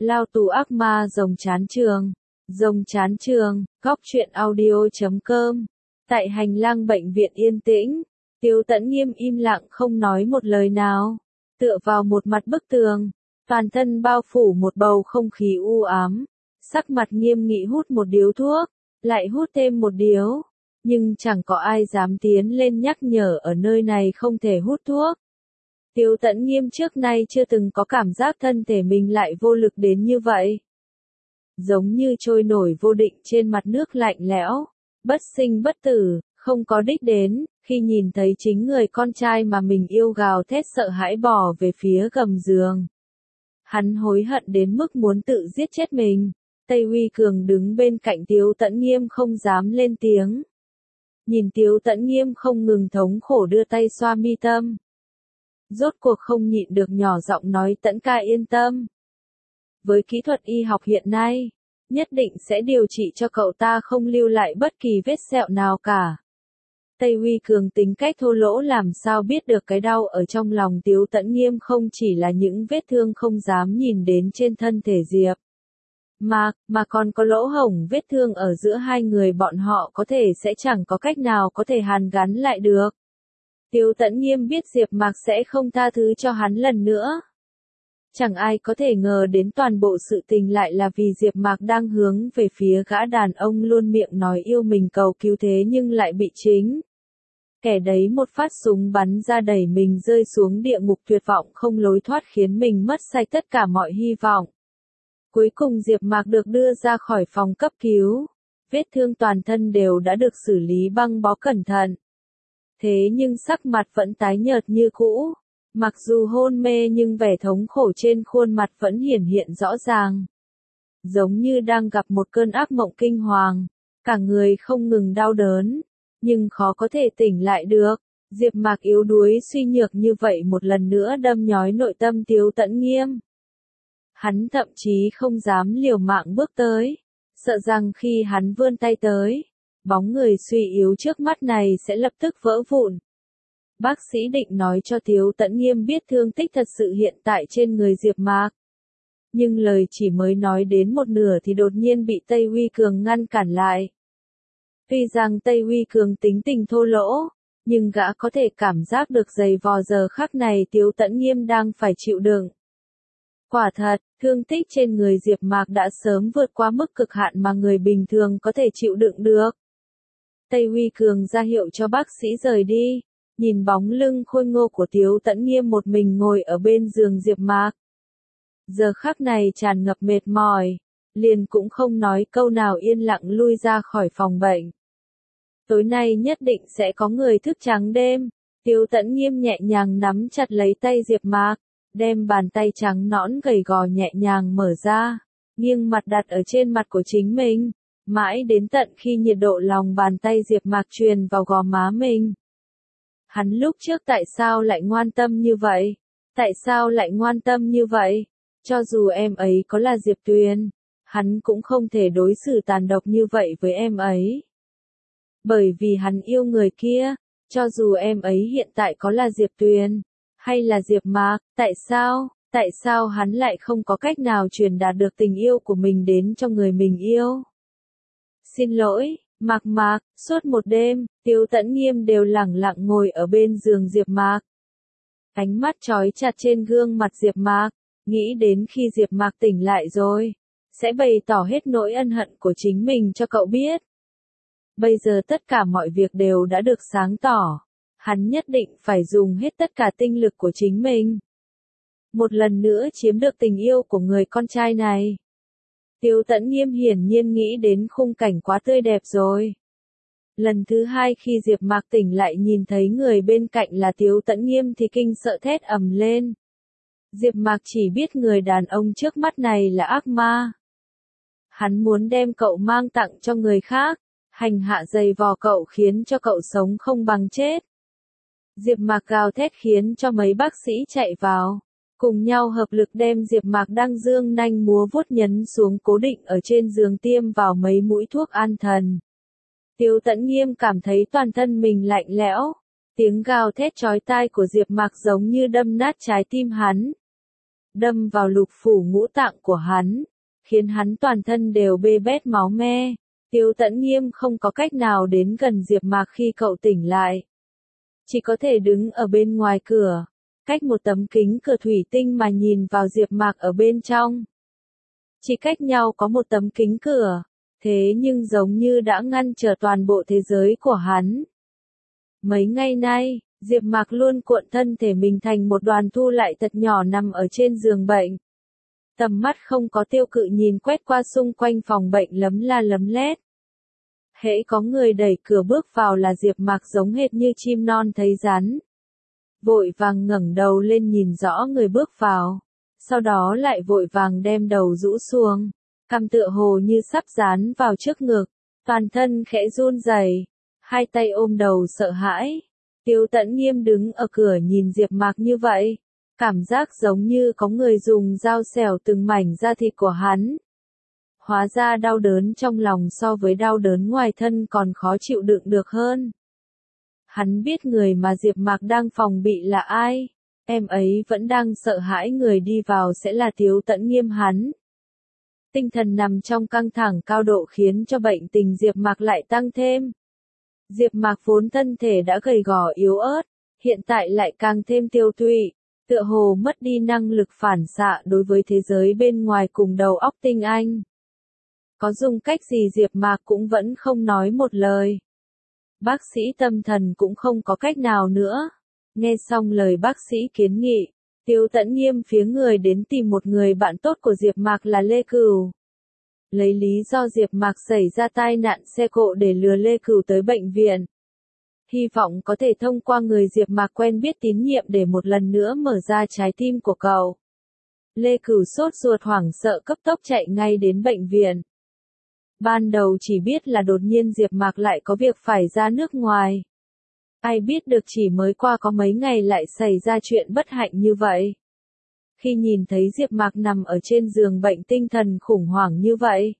Lao tù ác ma rồng chán trường. Rồng chán trường, góc truyện audio.com. Tại hành lang bệnh viện yên tĩnh, Tiếu Tẫn Nghiêm im lặng không nói một lời nào, tựa vào một mặt bức tường, toàn thân bao phủ một bầu không khí u ám, sắc mặt nghiêm nghị hút một điếu thuốc, lại hút thêm một điếu, nhưng chẳng có ai dám tiến lên nhắc nhở ở nơi này không thể hút thuốc. Tiếu Tẫn Nghiêm trước nay chưa từng có cảm giác thân thể mình lại vô lực đến như vậy. Giống như trôi nổi vô định trên mặt nước lạnh lẽo, bất sinh bất tử, không có đích đến, khi nhìn thấy chính người con trai mà mình yêu gào thét sợ hãi bò về phía gầm giường. Hắn hối hận đến mức muốn tự giết chết mình. Tây Huy Cường đứng bên cạnh Tiếu Tẫn Nghiêm không dám lên tiếng. Nhìn Tiếu Tẫn Nghiêm không ngừng thống khổ đưa tay xoa mi tâm. Rốt cuộc không nhịn được nhỏ giọng nói Tẫn ca yên tâm. Với kỹ thuật y học hiện nay, nhất định sẽ điều trị cho cậu ta không lưu lại bất kỳ vết sẹo nào cả. Tây Huy Cường tính cách thô lỗ làm sao biết được cái đau ở trong lòng Tiếu Tẫn Nghiêm không chỉ là những vết thương không dám nhìn đến trên thân thể Diệp. Mà còn có lỗ hổng vết thương ở giữa hai người bọn họ có thể sẽ chẳng có cách nào có thể hàn gắn lại được. Tiếu Tẫn Nghiêm biết Diệp Mạc sẽ không tha thứ cho hắn lần nữa. Chẳng ai có thể ngờ đến toàn bộ sự tình lại là vì Diệp Mạc đang hướng về phía gã đàn ông luôn miệng nói yêu mình cầu cứu thế nhưng lại bị chính kẻ đấy một phát súng bắn ra đẩy mình rơi xuống địa ngục tuyệt vọng không lối thoát khiến mình mất sạch tất cả mọi hy vọng. Cuối cùng Diệp Mạc được đưa ra khỏi phòng cấp cứu. Vết thương toàn thân đều đã được xử lý băng bó cẩn thận. Thế nhưng sắc mặt vẫn tái nhợt như cũ. Mặc dù hôn mê nhưng vẻ thống khổ trên khuôn mặt vẫn hiển hiện rõ ràng. Giống như đang gặp một cơn ác mộng kinh hoàng. Cả người không ngừng đau đớn. Nhưng khó có thể tỉnh lại được. Diệp Mạc yếu đuối suy nhược như vậy một lần nữa đâm nhói nội tâm Tiếu Tẫn Nghiêm. Hắn thậm chí không dám liều mạng bước tới. Sợ rằng khi hắn vươn tay tới, bóng người suy yếu trước mắt này sẽ lập tức vỡ vụn. Bác sĩ định nói cho Tiếu Tẫn Nghiêm biết thương tích thật sự hiện tại trên người Diệp Mạc. Nhưng lời chỉ mới nói đến một nửa thì đột nhiên bị Tây Huy Cường ngăn cản lại. Tuy rằng Tây Huy Cường tính tình thô lỗ, nhưng gã có thể cảm giác được giày vò giờ khắc này Tiếu Tẫn Nghiêm đang phải chịu đựng. Quả thật, thương tích trên người Diệp Mạc đã sớm vượt qua mức cực hạn mà người bình thường có thể chịu đựng được. Tây Huy Cường ra hiệu cho bác sĩ rời đi, nhìn bóng lưng khôi ngô của Tiếu Tẫn Nghiêm một mình ngồi ở bên giường Diệp Mạc. Giờ khắc này tràn ngập mệt mỏi, liền cũng không nói câu nào yên lặng lui ra khỏi phòng bệnh. Tối nay nhất định sẽ có người thức trắng đêm. Tiếu Tẫn Nghiêm nhẹ nhàng nắm chặt lấy tay Diệp Mạc, đem bàn tay trắng nõn gầy gò nhẹ nhàng mở ra, nghiêng mặt đặt ở trên mặt của chính mình, mãi đến tận khi nhiệt độ lòng bàn tay Diệp Mạc truyền vào gò má mình. Hắn lúc trước tại sao lại ngoan tâm như vậy? Tại sao lại ngoan tâm như vậy? Cho dù em ấy có là Diệp Tuyền, hắn cũng không thể đối xử tàn độc như vậy với em ấy. Bởi vì hắn yêu người kia, cho dù em ấy hiện tại có là Diệp Tuyền, hay là Diệp Mạc, tại sao hắn lại không có cách nào truyền đạt được tình yêu của mình đến cho người mình yêu? Xin lỗi, Mạc, suốt một đêm, Tiếu Tẫn Nghiêm đều lẳng lặng ngồi ở bên giường Diệp Mạc. Ánh mắt trói chặt trên gương mặt Diệp Mạc, nghĩ đến khi Diệp Mạc tỉnh lại rồi, sẽ bày tỏ hết nỗi ân hận của chính mình cho cậu biết. Bây giờ tất cả mọi việc đều đã được sáng tỏ. Hắn nhất định phải dùng hết tất cả tinh lực của chính mình. Một lần nữa chiếm được tình yêu của người con trai này. Tiếu Tẫn Nghiêm hiển nhiên nghĩ đến khung cảnh quá tươi đẹp rồi. Lần thứ hai khi Diệp Mạc tỉnh lại nhìn thấy người bên cạnh là Tiếu Tẫn Nghiêm thì kinh sợ thét ầm lên. Diệp Mạc chỉ biết người đàn ông trước mắt này là ác ma. Hắn muốn đem cậu mang tặng cho người khác, hành hạ giày vò cậu khiến cho cậu sống không bằng chết. Diệp Mạc gào thét khiến cho mấy bác sĩ chạy vào, cùng nhau hợp lực đem Diệp Mạc đang dương nanh múa vuốt nhấn xuống cố định ở trên giường tiêm vào mấy mũi thuốc an thần. Tiếu Tẫn Nghiêm cảm thấy toàn thân mình lạnh lẽo, tiếng gào thét chói tai của Diệp Mạc giống như đâm nát trái tim hắn. đâm vào lục phủ ngũ tạng của hắn, khiến hắn toàn thân đều bê bết máu me. Tiêu Tẫn Nghiêm không có cách nào đến gần Diệp Mạc khi cậu tỉnh lại. Chỉ có thể đứng ở bên ngoài cửa, cách một tấm kính cửa thủy tinh mà nhìn vào Diệp Mạc ở bên trong. Chỉ cách nhau có một tấm kính cửa, thế nhưng giống như đã ngăn trở toàn bộ thế giới của hắn. Mấy ngày nay, Diệp Mạc luôn cuộn thân thể mình thành một đoàn thu lại thật nhỏ nằm ở trên giường bệnh. Tầm mắt không có tiêu cự nhìn quét qua xung quanh phòng bệnh lấm la lấm lét. Hễ có người đẩy cửa bước vào là Diệp Mạc giống hệt như chim non thấy rắn. Vội vàng ngẩng đầu lên nhìn rõ người bước vào, sau đó lại vội vàng đem đầu rũ xuống, cằm tựa hồ như sắp dán vào trước ngực, toàn thân khẽ run rẩy, hai tay ôm đầu sợ hãi. Tiêu Tẫn Nghiêm đứng ở cửa nhìn Diệp Mạc như vậy, cảm giác giống như có người dùng dao xẻo từng mảnh da thịt của hắn. Hóa ra đau đớn trong lòng so với đau đớn ngoài thân còn khó chịu đựng được hơn. Hắn biết người mà Diệp Mạc đang phòng bị là ai, em ấy vẫn đang sợ hãi người đi vào sẽ là Tiêu Tẫn Nghiêm hắn. Tinh thần nằm trong căng thẳng cao độ khiến cho bệnh tình Diệp Mạc lại tăng thêm. Diệp Mạc vốn thân thể đã gầy gò yếu ớt, hiện tại lại càng thêm tiêu tụy, tựa hồ mất đi năng lực phản xạ đối với thế giới bên ngoài cùng đầu óc tinh anh. Có dùng cách gì Diệp Mạc cũng vẫn không nói một lời. Bác sĩ tâm thần cũng không có cách nào nữa. Nghe xong lời bác sĩ kiến nghị, Tiêu Tẫn Nghiêm phía người đến tìm một người bạn tốt của Diệp Mạc là Lê Cửu. Lấy lý do Diệp Mạc xảy ra tai nạn xe cộ để lừa Lê Cửu tới bệnh viện. Hy vọng có thể thông qua người Diệp Mạc quen biết tín nhiệm để một lần nữa mở ra trái tim của cậu. Lê Cửu sốt ruột hoảng sợ cấp tốc chạy ngay đến bệnh viện. Ban đầu chỉ biết là đột nhiên Diệp Mạc lại có việc phải ra nước ngoài. Ai biết được chỉ mới qua có mấy ngày lại xảy ra chuyện bất hạnh như vậy. Khi nhìn thấy Diệp Mạc nằm ở trên giường bệnh tinh thần khủng hoảng như vậy,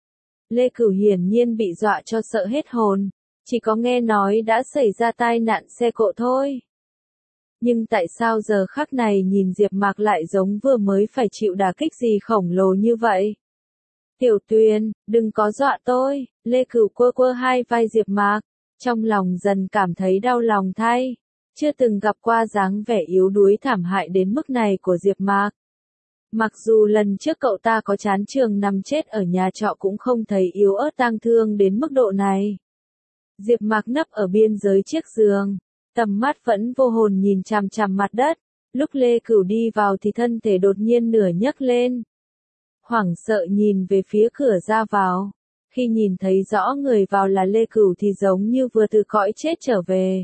Lê Cửu hiển nhiên bị dọa cho sợ hết hồn, chỉ có nghe nói đã xảy ra tai nạn xe cộ thôi. Nhưng tại sao giờ khắc này nhìn Diệp Mạc lại giống vừa mới phải chịu đả kích gì khổng lồ như vậy? Tiểu Tuyền, đừng có dọa tôi, Lê Cửu quơ quơ hai vai Diệp Mạc, trong lòng dần cảm thấy đau lòng thay. Chưa từng gặp qua dáng vẻ yếu đuối thảm hại đến mức này của Diệp Mạc. Mặc dù lần trước cậu ta có chán trường nằm chết ở nhà trọ cũng không thấy yếu ớt tang thương đến mức độ này. Diệp Mạc nấp ở biên giới chiếc giường, tầm mắt vẫn vô hồn nhìn chằm chằm mặt đất. Lúc Lê Cửu đi vào thì thân thể đột nhiên nửa nhấc lên. Hoảng sợ nhìn về phía cửa ra vào. Khi nhìn thấy rõ người vào là Lê Cửu thì giống như vừa từ cõi chết trở về.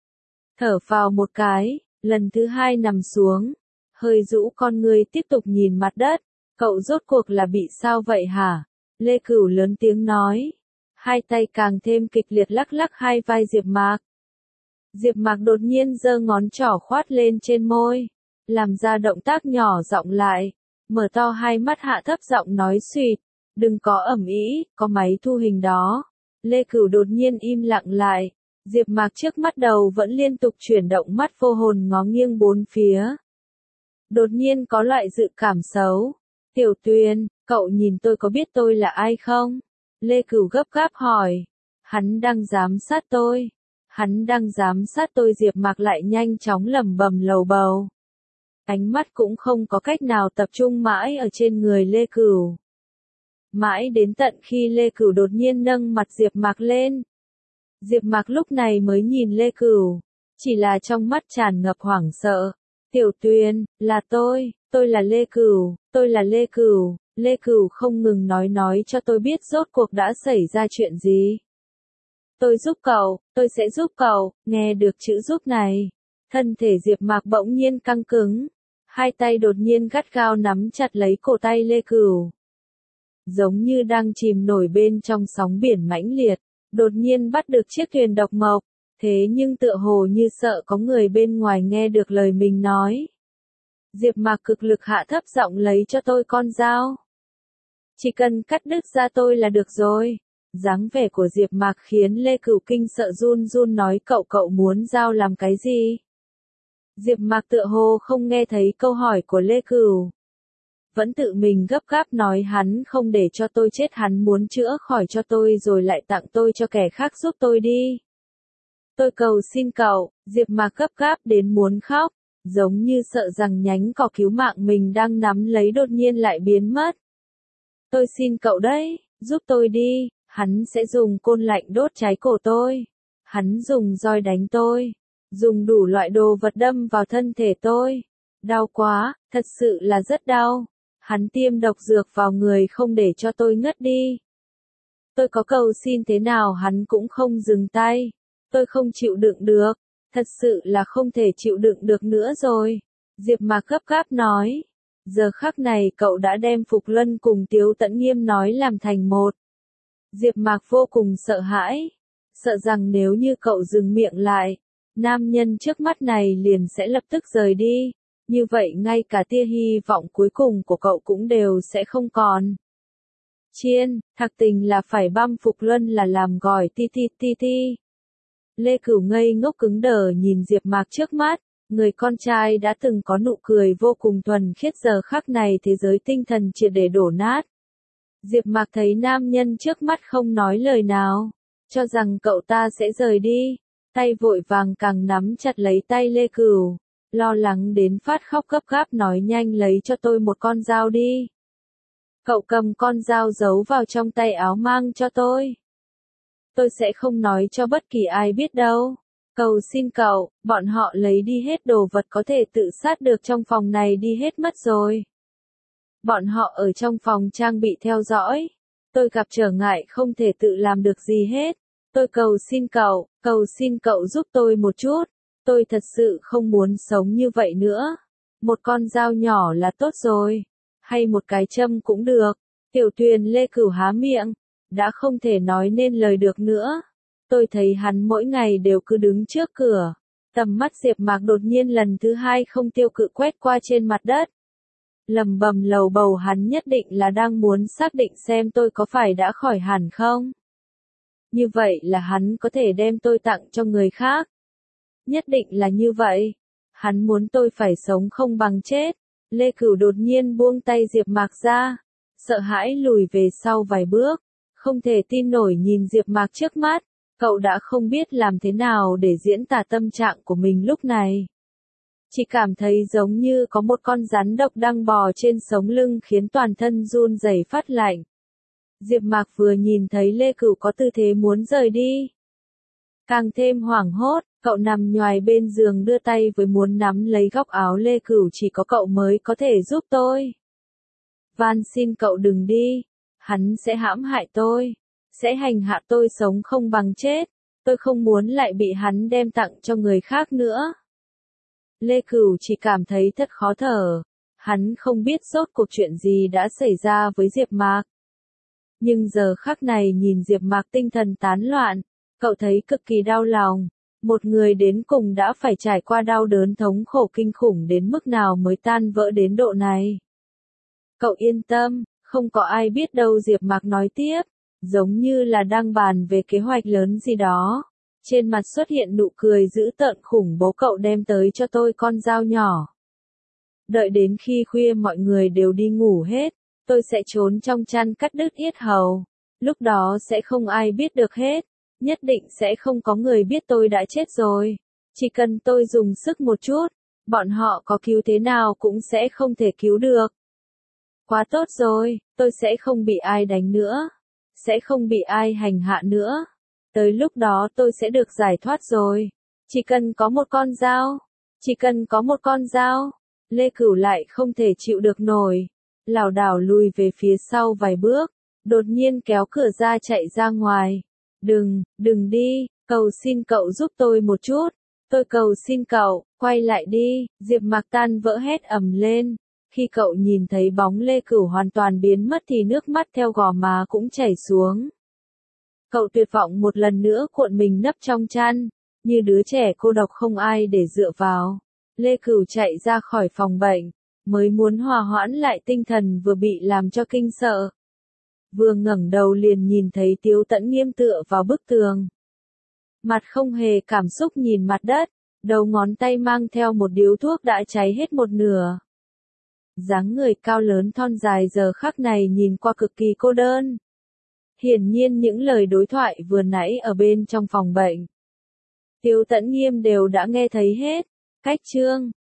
Thở phào một cái, lần thứ hai nằm xuống, hơi rũ con người tiếp tục nhìn mặt đất. Cậu rốt cuộc là bị sao vậy hả? Lê Cửu lớn tiếng nói. Hai tay càng thêm kịch liệt lắc lắc hai vai Diệp Mạc. Diệp Mạc đột nhiên giơ ngón trỏ khoát lên trên môi, làm ra động tác nhỏ giọng lại, mở to hai mắt hạ thấp giọng nói suýt, đừng có ầm ĩ, có máy thu hình đó. Lê Cửu đột nhiên im lặng lại, Diệp Mạc trước mắt đầu vẫn liên tục chuyển động mắt vô hồn ngó nghiêng bốn phía. Đột nhiên có loại dự cảm xấu. Tiểu Tuyền, cậu nhìn tôi có biết tôi là ai không? Lê Cửu gấp gáp hỏi. Hắn đang giám sát tôi. Hắn đang giám sát tôi. Diệp Mạc lại nhanh chóng lẩm bẩm lầu bầu. Ánh mắt cũng không có cách nào tập trung mãi ở trên người Lê Cửu. Mãi đến tận khi Lê Cửu đột nhiên nâng mặt Diệp Mạc lên. Diệp Mạc lúc này mới nhìn Lê Cửu, chỉ là trong mắt tràn ngập hoảng sợ. Tiểu Tuyền, là tôi là Lê Cửu, tôi là Lê Cửu. Lê Cửu không ngừng nói cho tôi biết rốt cuộc đã xảy ra chuyện gì. Tôi giúp cậu, tôi sẽ giúp cậu. Nghe được chữ giúp này, thân thể Diệp Mạc bỗng nhiên căng cứng, hai tay đột nhiên gắt gao nắm chặt lấy cổ tay Lê Cửu. Giống như đang chìm nổi bên trong sóng biển mãnh liệt, đột nhiên bắt được chiếc thuyền độc mộc, thế nhưng tựa hồ như sợ có người bên ngoài nghe được lời mình nói. Diệp Mạc cực lực hạ thấp giọng lấy cho tôi con dao. Chỉ cần cắt đứt da tôi là được rồi. Dáng vẻ của Diệp Mạc khiến Lê Cửu kinh sợ run run nói cậu muốn dao làm cái gì? Diệp Mạc tựa hồ không nghe thấy câu hỏi của Lê Cửu. vẫn tự mình gấp gáp nói hắn không để cho tôi chết, hắn muốn chữa khỏi cho tôi rồi lại tặng tôi cho kẻ khác giúp tôi đi. Tôi cầu xin cậu, Diệp Mạc gấp gáp đến muốn khóc, giống như sợ rằng nhánh cỏ cứu mạng mình đang nắm lấy đột nhiên lại biến mất. Tôi xin cậu đấy, giúp tôi đi, hắn sẽ dùng côn lạnh đốt cháy cổ tôi. Hắn dùng roi đánh tôi, dùng đủ loại đồ vật đâm vào thân thể tôi. Đau quá, thật sự là rất đau. Hắn tiêm độc dược vào người không để cho tôi ngất đi. Tôi có cầu xin thế nào hắn cũng không dừng tay. Tôi không chịu đựng được, thật sự là không thể chịu đựng được nữa rồi. Diệp Mạc gấp gáp nói. Giờ khắc này cậu đã đem Phục Luân cùng Tiếu Tẫn Nghiêm nói làm thành một. Diệp Mạc vô cùng sợ hãi. Sợ rằng nếu như cậu dừng miệng lại, nam nhân trước mắt này liền sẽ lập tức rời đi. Như vậy ngay cả tia hy vọng cuối cùng của cậu cũng đều sẽ không còn. Chiên, thạc tình là phải băm Phục Luân là làm gỏi ti ti ti ti. Lê Cửu ngây ngốc cứng đờ nhìn Diệp Mạc trước mắt, người con trai đã từng có nụ cười vô cùng thuần khiết giờ khắc này thế giới tinh thần triệt để đổ nát. Diệp Mạc thấy nam nhân trước mắt không nói lời nào, cho rằng cậu ta sẽ rời đi, tay vội vàng càng nắm chặt lấy tay Lê Cửu, lo lắng đến phát khóc gấp gáp nói nhanh lấy cho tôi một con dao đi. Cậu cầm con dao giấu vào trong tay áo mang cho tôi. Tôi sẽ không nói cho bất kỳ ai biết đâu. Cầu xin cậu, bọn họ lấy đi hết đồ vật có thể tự sát được trong phòng này đi hết mất rồi. Bọn họ ở trong phòng trang bị theo dõi. Tôi gặp trở ngại không thể tự làm được gì hết. Tôi cầu xin cậu giúp tôi một chút. Tôi thật sự không muốn sống như vậy nữa. Một con dao nhỏ là tốt rồi. Hay một cái châm cũng được. Tiểu Tuyền Lê Cửu há miệng. Đã không thể nói nên lời được nữa. Tôi thấy hắn mỗi ngày đều cứ đứng trước cửa. Tầm mắt Diệp Mạc đột nhiên lần thứ hai không tiêu cự quét qua trên mặt đất. Lầm bầm lầu bầu hắn nhất định là đang muốn xác định xem tôi có phải đã khỏi hẳn không. Như vậy là hắn có thể đem tôi tặng cho người khác. Nhất định là như vậy. Hắn muốn tôi phải sống không bằng chết. Lê Cửu đột nhiên buông tay Diệp Mạc ra. Sợ hãi lùi về sau vài bước. Không thể tin nổi nhìn Diệp Mạc trước mắt. Cậu đã không biết làm thế nào để diễn tả tâm trạng của mình lúc này. Chỉ cảm thấy giống như có một con rắn độc đang bò trên sống lưng khiến toàn thân run rẩy phát lạnh. Diệp Mạc vừa nhìn thấy Lê Cửu có tư thế muốn rời đi. Càng thêm hoảng hốt, cậu nằm nhoài bên giường đưa tay với muốn nắm lấy góc áo Lê Cửu chỉ có cậu mới có thể giúp tôi. Van xin cậu đừng đi, hắn sẽ hãm hại tôi, sẽ hành hạ tôi sống không bằng chết, tôi không muốn lại bị hắn đem tặng cho người khác nữa. Lê Cửu chỉ cảm thấy thật khó thở, hắn không biết rốt cuộc chuyện gì đã xảy ra với Diệp Mạc. Nhưng giờ khắc này nhìn Diệp Mạc tinh thần tán loạn, cậu thấy cực kỳ đau lòng, một người đến cùng đã phải trải qua đau đớn thống khổ kinh khủng đến mức nào mới tan vỡ đến độ này. Cậu yên tâm, không có ai biết đâu Diệp Mạc nói tiếp, giống như là đang bàn về kế hoạch lớn gì đó. Trên mặt xuất hiện nụ cười dữ tợn khủng bố cậu đem tới cho tôi con dao nhỏ. Đợi đến khi khuya mọi người đều đi ngủ hết, tôi sẽ trốn trong chăn cắt đứt yết hầu. Lúc đó sẽ không ai biết được hết, nhất định sẽ không có người biết tôi đã chết rồi. Chỉ cần tôi dùng sức một chút, bọn họ có cứu thế nào cũng sẽ không thể cứu được. Quá tốt rồi, tôi sẽ không bị ai đánh nữa, sẽ không bị ai hành hạ nữa. Tới lúc đó tôi sẽ được giải thoát rồi. Chỉ cần có một con dao, chỉ cần có một con dao. Lê Cửu lại không thể chịu được nổi, lảo đảo lùi về phía sau vài bước, đột nhiên kéo cửa ra chạy ra ngoài. Đừng đi, cầu xin cậu giúp tôi một chút. Tôi cầu xin cậu, quay lại đi. Diệp Mạc tan vỡ hét ầm lên. Khi cậu nhìn thấy bóng Lê Cửu hoàn toàn biến mất thì nước mắt theo gò má cũng chảy xuống. Cậu tuyệt vọng một lần nữa cuộn mình nấp trong chăn, như đứa trẻ cô độc không ai để dựa vào. Lê Cửu chạy ra khỏi phòng bệnh, mới muốn hòa hoãn lại tinh thần vừa bị làm cho kinh sợ. Vừa ngẩng đầu liền nhìn thấy Tiếu Tẫn Nghiêm tựa vào bức tường. Mặt không hề cảm xúc nhìn mặt đất, đầu ngón tay mang theo một điếu thuốc đã cháy hết một nửa. Dáng người cao lớn thon dài giờ khắc này nhìn qua cực kỳ cô đơn. Hiển nhiên những lời đối thoại vừa nãy ở bên trong phòng bệnh, Tiêu Tẫn Nghiêm đều đã nghe thấy hết. Cách chương